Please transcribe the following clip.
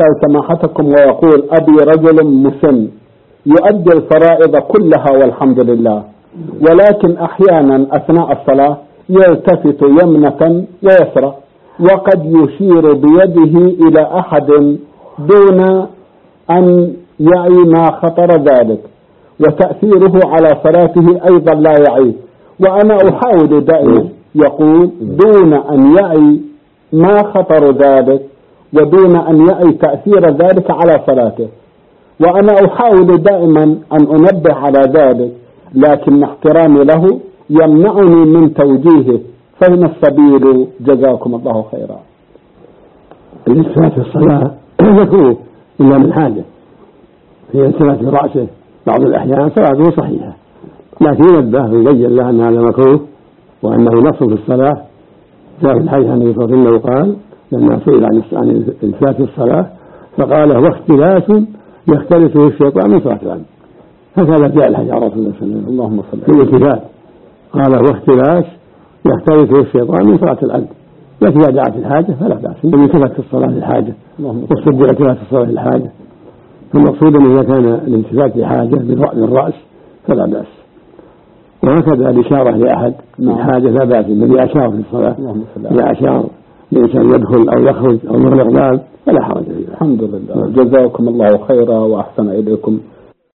يسأل سماحتكم ويقول: أبي رجل مسن يؤدي الفرائض كلها والحمد لله، ولكن أحيانا أثناء الصلاة يلتفت يمنة ويسرى، وقد يشير بيده إلى أحد دون أن يعي ما خطر ذلك، وتأثيره على صلاته أيضا لا يعي، وأنا أحاول دائما، يقول دون أن يعي ما خطر ذلك ودون أن يعي تأثير ذلك على صلاته، وأنا أحاول دائما أن أنبه على ذلك، لكن احترامي له يمنعني من توجيهه، فإن السبيل جزاكم الله خيرا. الالتفات في الصلاة يكون إلا من حاجة، في التفات في رأسه بعض الأحيان صلاته صحيحة، لكن ينبه ويبين له أن هذا مكروه وأنه نص في الصلاة. جاء في الحديث عن النبي صلى الله عليه وسلم قال لما سئل عن الالتفات في الصلاة فقال: واختلاس يختلسه الشيطان من صلاة العبد. هكذا جاء الحديث عن رسول الله صلى الله عليه وسلم اللهم صل في الالتفات، قال: واختلاس يختلسه الشيطان من صلاة العبد، لكن إذا دعت الحاجة فلا بأس. إن التفت في الصلاة للحاجة والصدق التفات في الصلاة للحاجة، فالمقصود أن إذا كان الالتفات لحاجة بالرأس فلا بأس، وهكذا الإشارة لأحد من حاجة لا بأس. الذي أشار في الصلاة إذا أشار الإنسان يدخل أو يخرج أو يغلق باب فلا حرج فيه. الحمد لله. جزاكم الله خيرا وأحسن إليكم.